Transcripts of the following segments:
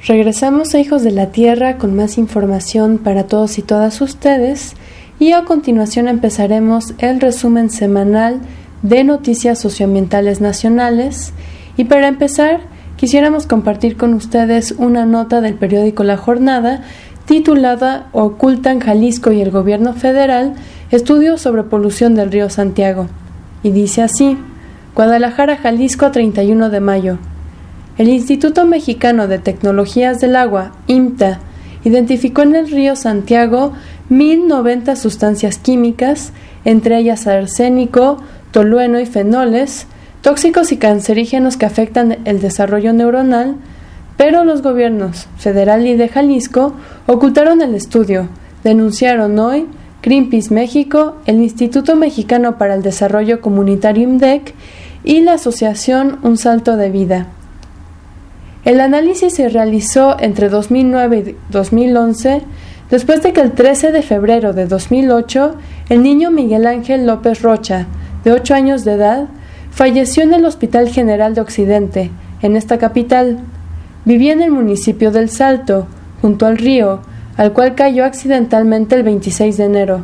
Regresamos a Hijos de la Tierra con más información para todos y todas ustedes y a continuación empezaremos el resumen semanal de noticias socioambientales nacionales y para empezar quisiéramos compartir con ustedes una nota del periódico La Jornada titulada Ocultan Jalisco y el Gobierno Federal estudios sobre polución del río Santiago y dice así: Guadalajara, Jalisco, 31 de mayo. El Instituto Mexicano de Tecnologías del Agua, IMTA, identificó en el río Santiago 1,090 sustancias químicas, entre ellas arsénico, tolueno y fenoles, tóxicos y cancerígenos que afectan el desarrollo neuronal, pero los gobiernos federal y de Jalisco ocultaron el estudio, denunciaron hoy Greenpeace México, el Instituto Mexicano para el Desarrollo Comunitario IMDEC y la asociación Un Salto de Vida. El análisis se realizó entre 2009 y 2011, después de que el 13 de febrero de 2008, el niño Miguel Ángel López Rocha, de 8 años de edad, falleció en el Hospital General de Occidente, en esta capital. Vivía en el municipio del Salto, junto al río, al cual cayó accidentalmente el 26 de enero.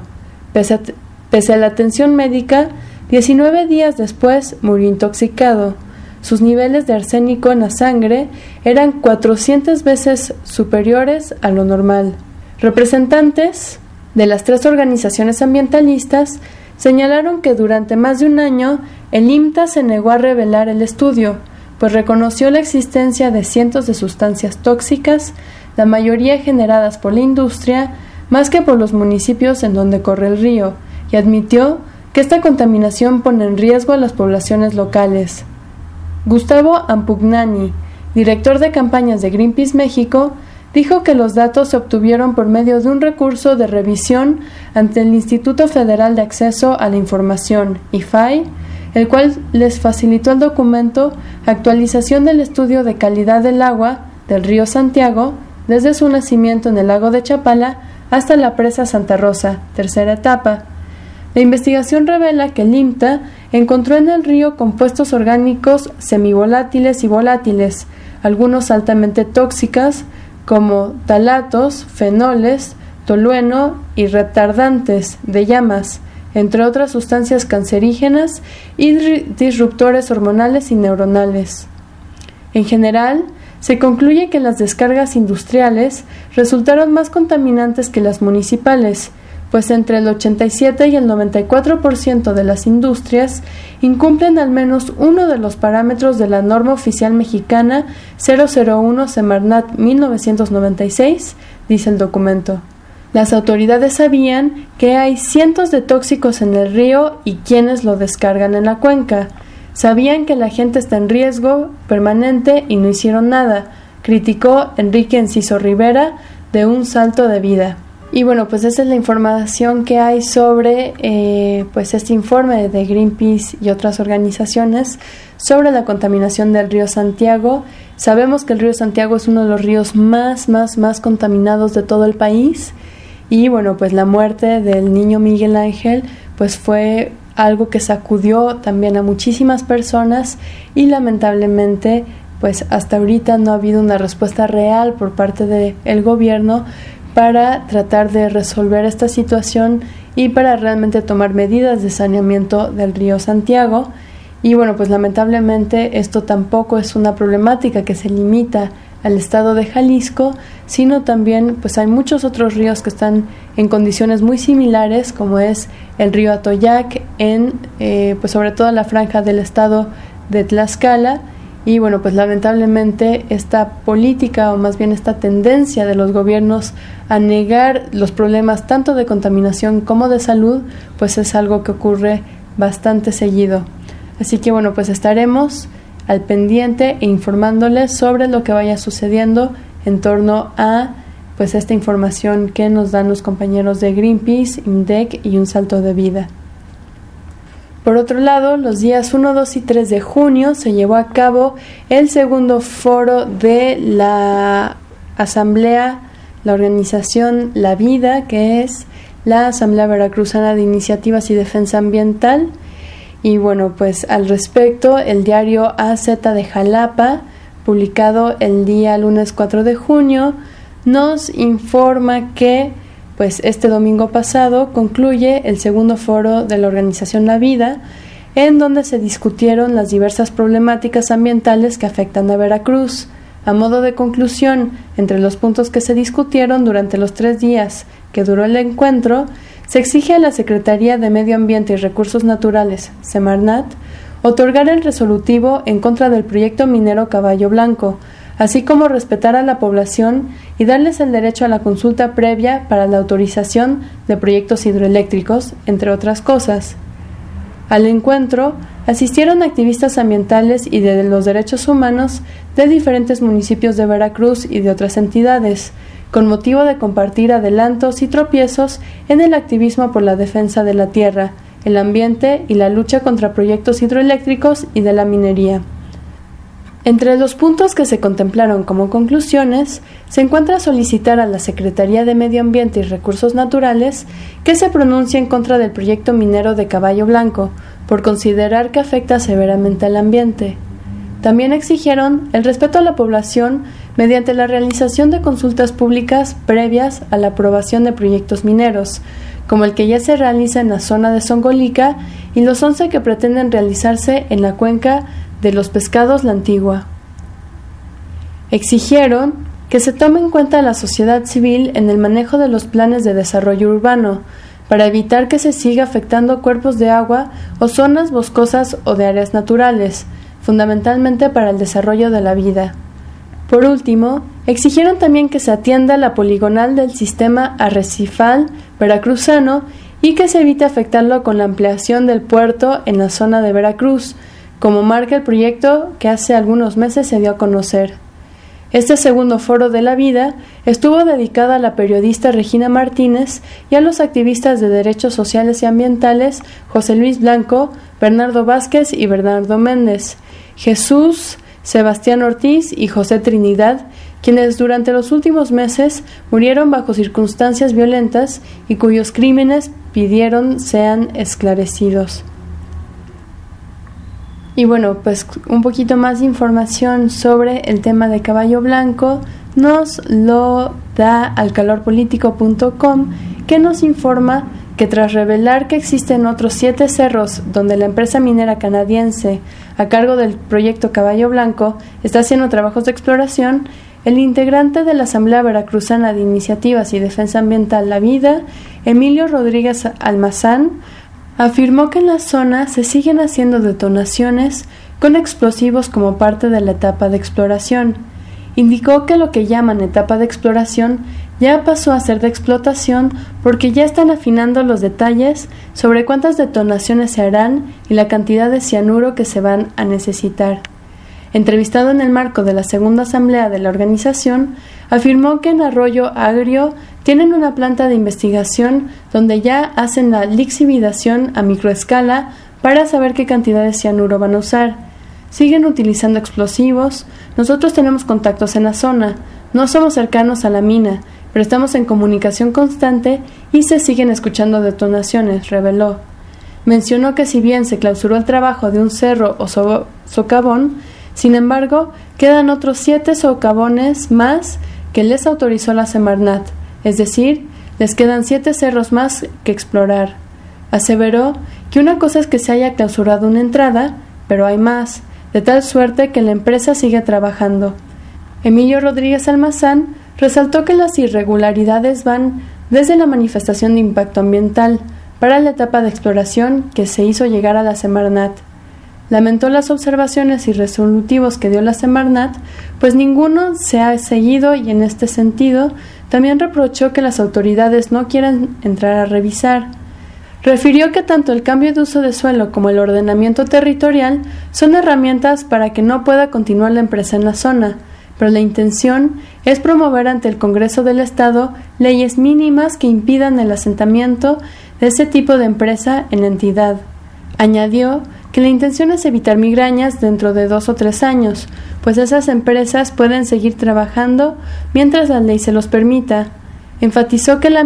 Pese a la atención médica, 19 días después murió intoxicado. Sus niveles de arsénico en la sangre eran 400 veces superiores a lo normal. Representantes de las 3 organizaciones ambientalistas señalaron que durante más de un año el IMTA se negó a revelar el estudio, pues reconoció la existencia de cientos de sustancias tóxicas, la mayoría generadas por la industria, más que por los municipios en donde corre el río, y admitió que esta contaminación pone en riesgo a las poblaciones locales. Gustavo Ampugnani, director de campañas de Greenpeace México, dijo que los datos se obtuvieron por medio de un recurso de revisión ante el Instituto Federal de Acceso a la Información, IFAI, el cual les facilitó el documento Actualización del Estudio de Calidad del Agua del río Santiago desde su nacimiento en el lago de Chapala hasta la presa Santa Rosa, tercera etapa. La investigación revela que el IMTA encontró en el río compuestos orgánicos semivolátiles y volátiles, algunos altamente tóxicas, como talatos, fenoles, tolueno y retardantes de llamas, entre otras sustancias cancerígenas y disruptores hormonales y neuronales. En general, se concluye que las descargas industriales resultaron más contaminantes que las municipales, pues entre el 87 y el 94% de las industrias incumplen al menos uno de los parámetros de la norma oficial mexicana 001 Semarnat 1996, dice el documento. Las autoridades sabían que hay cientos de tóxicos en el río y quienes lo descargan en la cuenca. Sabían que la gente está en riesgo permanente y no hicieron nada, criticó Enrique Enciso Rivera de Un Salto de Vida. Y bueno, pues esa es la información que hay sobre pues este informe de Greenpeace y otras organizaciones sobre la contaminación del río Santiago. Sabemos que el río Santiago es uno de los ríos más contaminados de todo el país y bueno, pues la muerte del niño Miguel Ángel pues fue algo que sacudió también a muchísimas personas y lamentablemente pues hasta ahorita no ha habido una respuesta real por parte del gobierno para tratar de resolver esta situación y para realmente tomar medidas de saneamiento del río Santiago. Y bueno, pues lamentablemente esto tampoco es una problemática que se limita al estado de Jalisco, sino también pues hay muchos otros ríos que están en condiciones muy similares, como es el río Atoyac en pues sobre todo la franja del estado de Tlaxcala. Y bueno, pues lamentablemente esta política o más bien esta tendencia de los gobiernos a negar los problemas tanto de contaminación como de salud, pues es algo que ocurre bastante seguido. Así que bueno, pues estaremos al pendiente e informándoles sobre lo que vaya sucediendo en torno a pues esta información que nos dan los compañeros de Greenpeace, IMDEC y Un Salto de Vida. Por otro lado, los días 1, 2 y 3 de junio se llevó a cabo el segundo foro de la asamblea, la organización La Vida, que es la Asamblea Veracruzana de Iniciativas y Defensa Ambiental. Y bueno, pues al respecto, el diario AZ de Jalapa publicado el día lunes 4 de junio, nos informa que este domingo pasado concluye el segundo foro de la organización La Vida, en donde se discutieron las diversas problemáticas ambientales que afectan a Veracruz. A modo de conclusión, entre los puntos que se discutieron durante los 3 días que duró el encuentro, se exige a la Secretaría de Medio Ambiente y Recursos Naturales, Semarnat, otorgar el resolutivo en contra del proyecto minero Caballo Blanco, así como respetar a la población y darles el derecho a la consulta previa para la autorización de proyectos hidroeléctricos, entre otras cosas. Al encuentro asistieron activistas ambientales y de los derechos humanos de diferentes municipios de Veracruz y de otras entidades, con motivo de compartir adelantos y tropiezos en el activismo por la defensa de la tierra, el ambiente y la lucha contra proyectos hidroeléctricos y de la minería. Entre los puntos que se contemplaron como conclusiones, se encuentra solicitar a la Secretaría de Medio Ambiente y Recursos Naturales que se pronuncie en contra del proyecto minero de Caballo Blanco, por considerar que afecta severamente al ambiente. También exigieron el respeto a la población mediante la realización de consultas públicas previas a la aprobación de proyectos mineros, como el que ya se realiza en la zona de Zongolica y los 11 que pretenden realizarse en la cuenca de los Pescados La Antigua. Exigieron que se tome en cuenta a la sociedad civil en el manejo de los planes de desarrollo urbano, para evitar que se siga afectando cuerpos de agua o zonas boscosas o de áreas naturales, fundamentalmente para el desarrollo de la vida. Por último, exigieron también que se atienda la poligonal del sistema arrecifal veracruzano y que se evite afectarlo con la ampliación del puerto en la zona de Veracruz, como marca el proyecto que hace algunos meses se dio a conocer. Este segundo foro de La Vida estuvo dedicado a la periodista Regina Martínez y a los activistas de derechos sociales y ambientales José Luis Blanco, Bernardo Vázquez y Bernardo Méndez, Jesús, Sebastián Ortiz y José Trinidad, quienes durante los últimos meses murieron bajo circunstancias violentas y cuyos crímenes pidieron sean esclarecidos. Y un poquito más de información sobre el tema de Caballo Blanco nos lo da alcalorpolitico.com, que nos informa que tras revelar que existen otros 7 cerros donde la empresa minera canadiense a cargo del proyecto Caballo Blanco está haciendo trabajos de exploración, el integrante de la Asamblea Veracruzana de Iniciativas y Defensa Ambiental La Vida, Emilio Rodríguez Almazán, afirmó que en la zona se siguen haciendo detonaciones con explosivos como parte de la etapa de exploración. Indicó que lo que llaman etapa de exploración ya pasó a ser de explotación porque ya están afinando los detalles sobre cuántas detonaciones se harán y la cantidad de cianuro que se van a necesitar. Entrevistado en el marco de la segunda asamblea de la organización, afirmó que en Arroyo Agrio tienen una planta de investigación donde ya hacen la lixiviación a microescala para saber qué cantidad de cianuro van a usar. Siguen utilizando explosivos. Nosotros tenemos contactos en la zona. No somos cercanos a la mina, pero estamos en comunicación constante y se siguen escuchando detonaciones, reveló. Mencionó que si bien se clausuró el trabajo de un cerro o socavón, sin embargo, quedan otros 7 socavones más que les autorizó la Semarnat, es decir, les quedan 7 cerros más que explorar. Aseveró que una cosa es que se haya clausurado una entrada, pero hay más, de tal suerte que la empresa sigue trabajando. Emilio Rodríguez Almazán resaltó que las irregularidades van desde la manifestación de impacto ambiental para la etapa de exploración que se hizo llegar a la Semarnat. Lamentó las observaciones y resolutivos que dio la Semarnat, pues ninguno se ha seguido y en este sentido también reprochó que las autoridades no quieran entrar a revisar. Refirió que tanto el cambio de uso de suelo como el ordenamiento territorial son herramientas para que no pueda continuar la empresa en la zona, pero la intención es promover ante el Congreso del Estado leyes mínimas que impidan el asentamiento de ese tipo de empresa en la entidad. Añadió que la intención es evitar migrañas dentro de 2 o 3 años, pues esas empresas pueden seguir trabajando mientras la ley se los permita. Enfatizó que la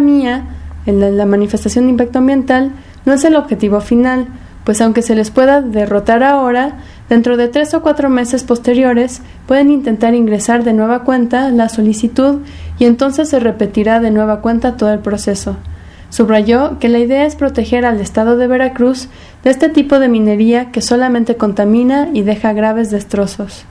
manifestación de impacto ambiental no es el objetivo final, pues aunque se les pueda derrotar ahora, dentro de 3 o 4 meses posteriores pueden intentar ingresar de nueva cuenta la solicitud y entonces se repetirá de nueva cuenta todo el proceso. Subrayó que la idea es proteger al estado de Veracruz de este tipo de minería que solamente contamina y deja graves destrozos.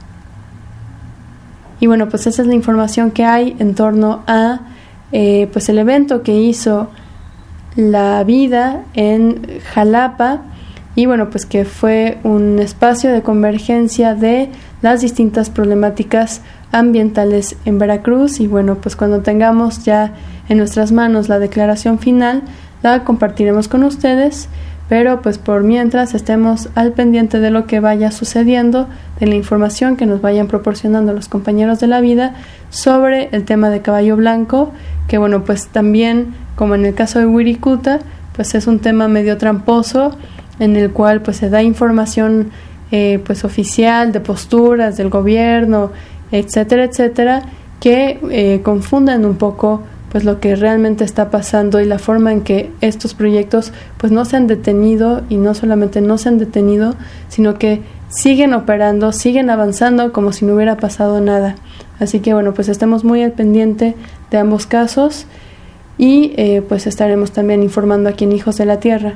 Y bueno, pues esa es la información que hay en torno a pues el evento que hizo La Vida en Jalapa, y bueno, pues que fue un espacio de convergencia de las distintas problemáticas ambientales en Veracruz. Y bueno, pues cuando tengamos ya en nuestras manos la declaración final, la compartiremos con ustedes, pero pues por mientras estemos al pendiente de lo que vaya sucediendo, de la información que nos vayan proporcionando los compañeros de La Vida sobre el tema de Caballo Blanco, que bueno, pues también, como en el caso de Wirikuta, pues es un tema medio tramposo, en el cual pues se da información pues oficial de posturas del gobierno, etcétera, etcétera, que confunden un poco pues lo que realmente está pasando y la forma en que estos proyectos pues no se han detenido, y no solamente no se han detenido, sino que siguen operando, siguen avanzando como si no hubiera pasado nada. Así que bueno, pues estemos muy al pendiente de ambos casos y pues estaremos también informando aquí en Hijos de la Tierra.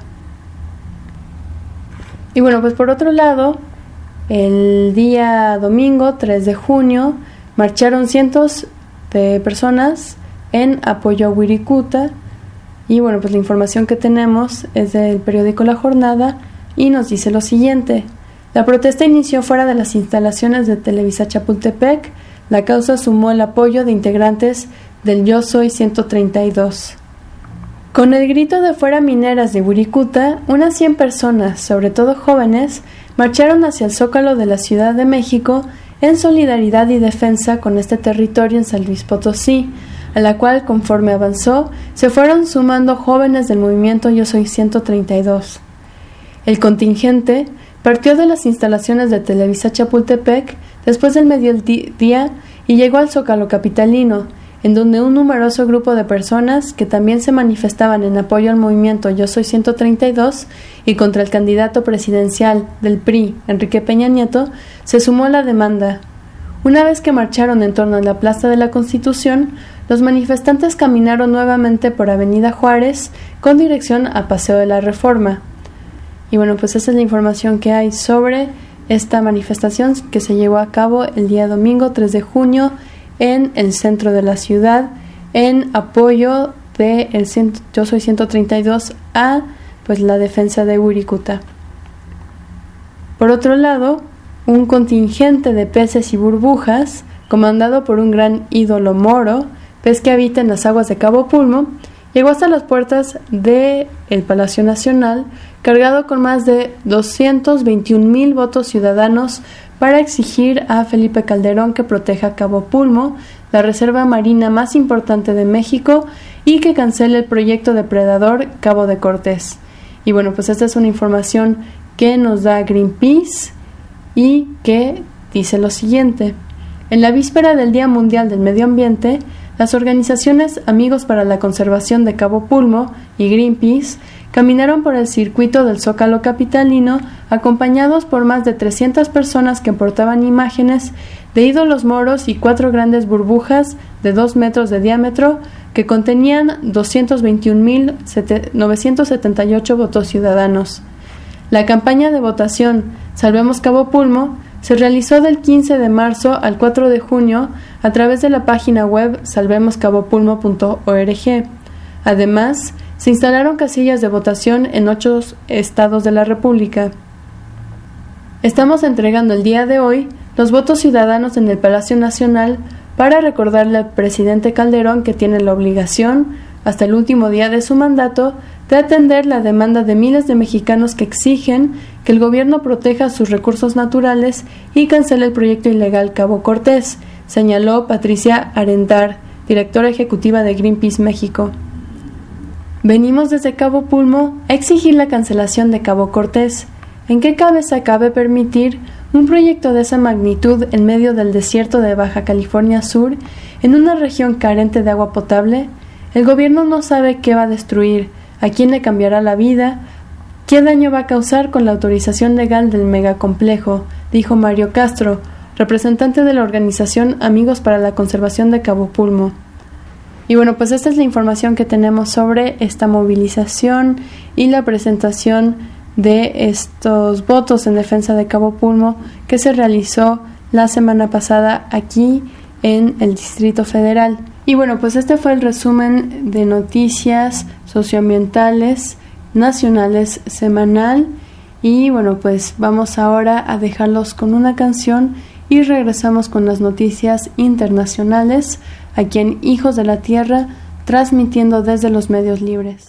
Y bueno, pues por otro lado, el día domingo 3 de junio marcharon cientos de personas en apoyo a Wirikuta, y bueno, pues la información que tenemos es del periódico La Jornada y nos dice lo siguiente: la protesta inició fuera de las instalaciones de Televisa Chapultepec. La causa sumó el apoyo de integrantes del Yo Soy 132. Con el grito de fuera mineras de Wirikuta, unas 100 personas, sobre todo jóvenes, marcharon hacia el Zócalo de la Ciudad de México en solidaridad y defensa con este territorio en San Luis Potosí, a la cual, conforme avanzó, se fueron sumando jóvenes del movimiento Yo Soy 132. El contingente partió de las instalaciones de Televisa Chapultepec después del mediodía y llegó al Zócalo capitalino, en donde un numeroso grupo de personas que también se manifestaban en apoyo al movimiento Yo Soy 132 y contra el candidato presidencial del PRI, Enrique Peña Nieto, se sumó a la demanda. Una vez que marcharon en torno a la Plaza de la Constitución, los manifestantes caminaron nuevamente por Avenida Juárez con dirección a Paseo de la Reforma. Y bueno, pues esa es la información que hay sobre esta manifestación que se llevó a cabo el día domingo 3 de junio en el centro de la ciudad, en apoyo de Yo Soy 132 a pues la defensa de Wirikuta. Por otro lado, un contingente de peces y burbujas, comandado por un gran ídolo moro, pez que habita en las aguas de Cabo Pulmo, llegó hasta las puertas del Palacio Nacional, cargado con más de 221,000 votos ciudadanos para exigir a Felipe Calderón que proteja Cabo Pulmo, la reserva marina más importante de México, y que cancele el proyecto depredador Cabo de Cortés. Y bueno, pues esta es una información que nos da Greenpeace y que dice lo siguiente: en la víspera del Día Mundial del Medio Ambiente, las organizaciones Amigos para la Conservación de Cabo Pulmo y Greenpeace caminaron por el circuito del Zócalo capitalino acompañados por más de 300 personas que portaban imágenes de ídolos moros y 4 grandes burbujas de 2 metros de diámetro que contenían 221,978 votos ciudadanos. La campaña de votación Salvemos Cabo Pulmo se realizó del 15 de marzo al 4 de junio a través de la página web salvemoscabopulmo.org. Además, se instalaron casillas de votación en 8 estados de la República. Estamos entregando el día de hoy los votos ciudadanos en el Palacio Nacional para recordarle al presidente Calderón que tiene la obligación, hasta el último día de su mandato, de atender la demanda de miles de mexicanos que exigen que el gobierno proteja sus recursos naturales y cancele el proyecto ilegal Cabo Cortés, señaló Patricia Arendar, directora ejecutiva de Greenpeace México. Venimos desde Cabo Pulmo a exigir la cancelación de Cabo Cortés. ¿En qué cabeza cabe permitir un proyecto de esa magnitud en medio del desierto de Baja California Sur, en una región carente de agua potable? El gobierno no sabe qué va a destruir, a quién le cambiará la vida, qué daño va a causar con la autorización legal del megacomplejo, dijo Mario Castro, representante de la organización Amigos para la Conservación de Cabo Pulmo. Y bueno, pues esta es la información que tenemos sobre esta movilización y la presentación de estos votos en defensa de Cabo Pulmo que se realizó la semana pasada aquí en el Distrito Federal. Y bueno, pues este fue el resumen de noticias socioambientales nacionales semanal. Y bueno, pues vamos ahora a dejarlos con una canción y regresamos con las noticias internacionales aquí en Hijos de la Tierra, transmitiendo desde los medios libres.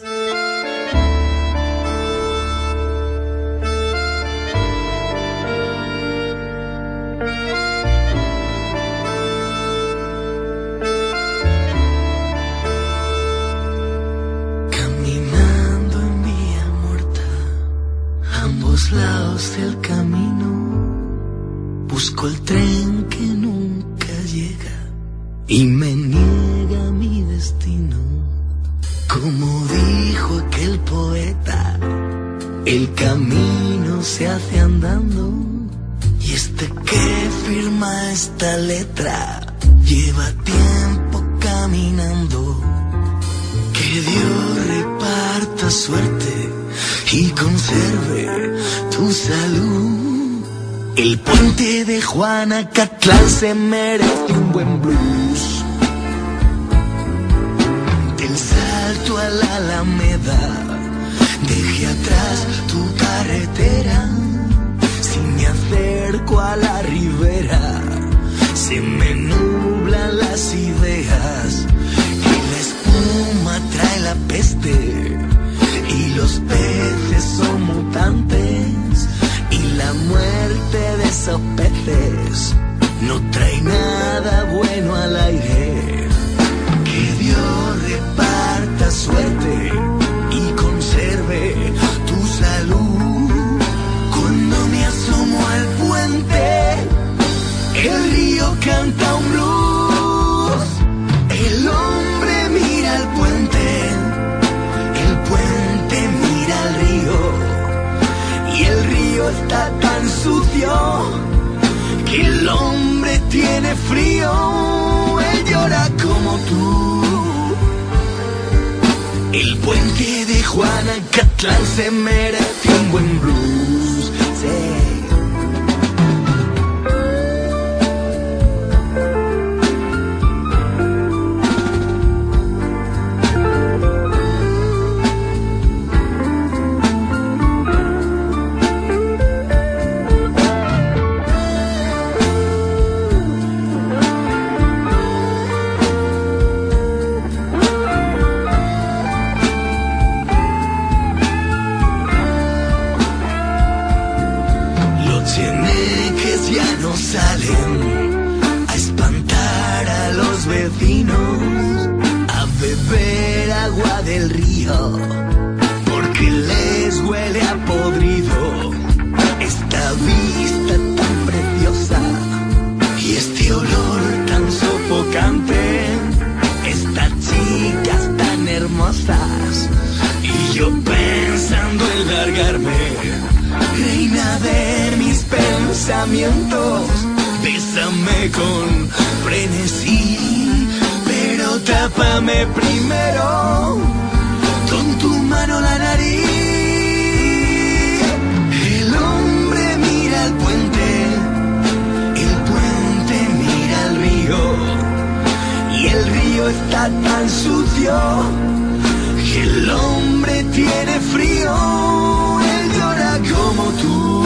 Caminando en vía muerta, ambos lados del camino, busco el tren que nunca llega y me niega mi destino. Como dijo aquel poeta, el camino se hace andando, y este que firma esta letra lleva tiempo caminando. Que Dios reparta suerte y conserve tu salud. El puente de Juanacatlán se merece un buen blues. Del Salto a la Alameda, dejé atrás tu carretera. Si me acerco a la ribera, se me nublan las ideas. Y la espuma trae la peste, y los peces son mutantes, y la muerte de esos peces no trae nada bueno al aire. Que Dios reparta suerte y conserve tu salud. Cuando me asomo al puente, el río canta un blues. El hombre mira al puente, el puente mira al río, y el río está tan sucio que el hombre tiene frío. Él llora como tú. El puente de Juanacatlán se merece un buen blues. Sí. Salen a espantar a los vecinos, a beber agua del río, porque les huele a podrido. Esta vista tan preciosa y este olor tan sofocante, estas chicas tan hermosas, y yo pensando en largarme, reina de mis pensamientos, bésame con frenesí, pero tápame primero con tu mano la nariz. El hombre mira al puente, el puente mira al río, y el río está tan sucio que el hombre tiene frío. Él llora como tú.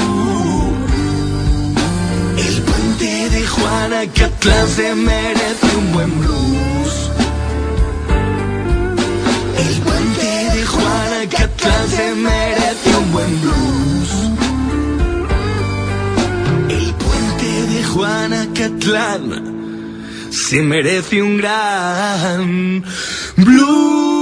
El puente de Juanacatlán se merece un buen blues. El puente de Juanacatlán se merece un buen blues. El puente de Juanacatlán se merece un gran blues.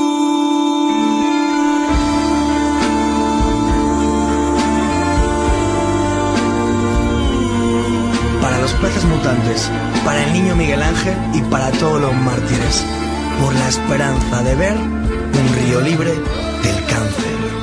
Para los peces mutantes, para el niño Miguel Ángel y para todos los mártires, por la esperanza de ver un río libre del cáncer.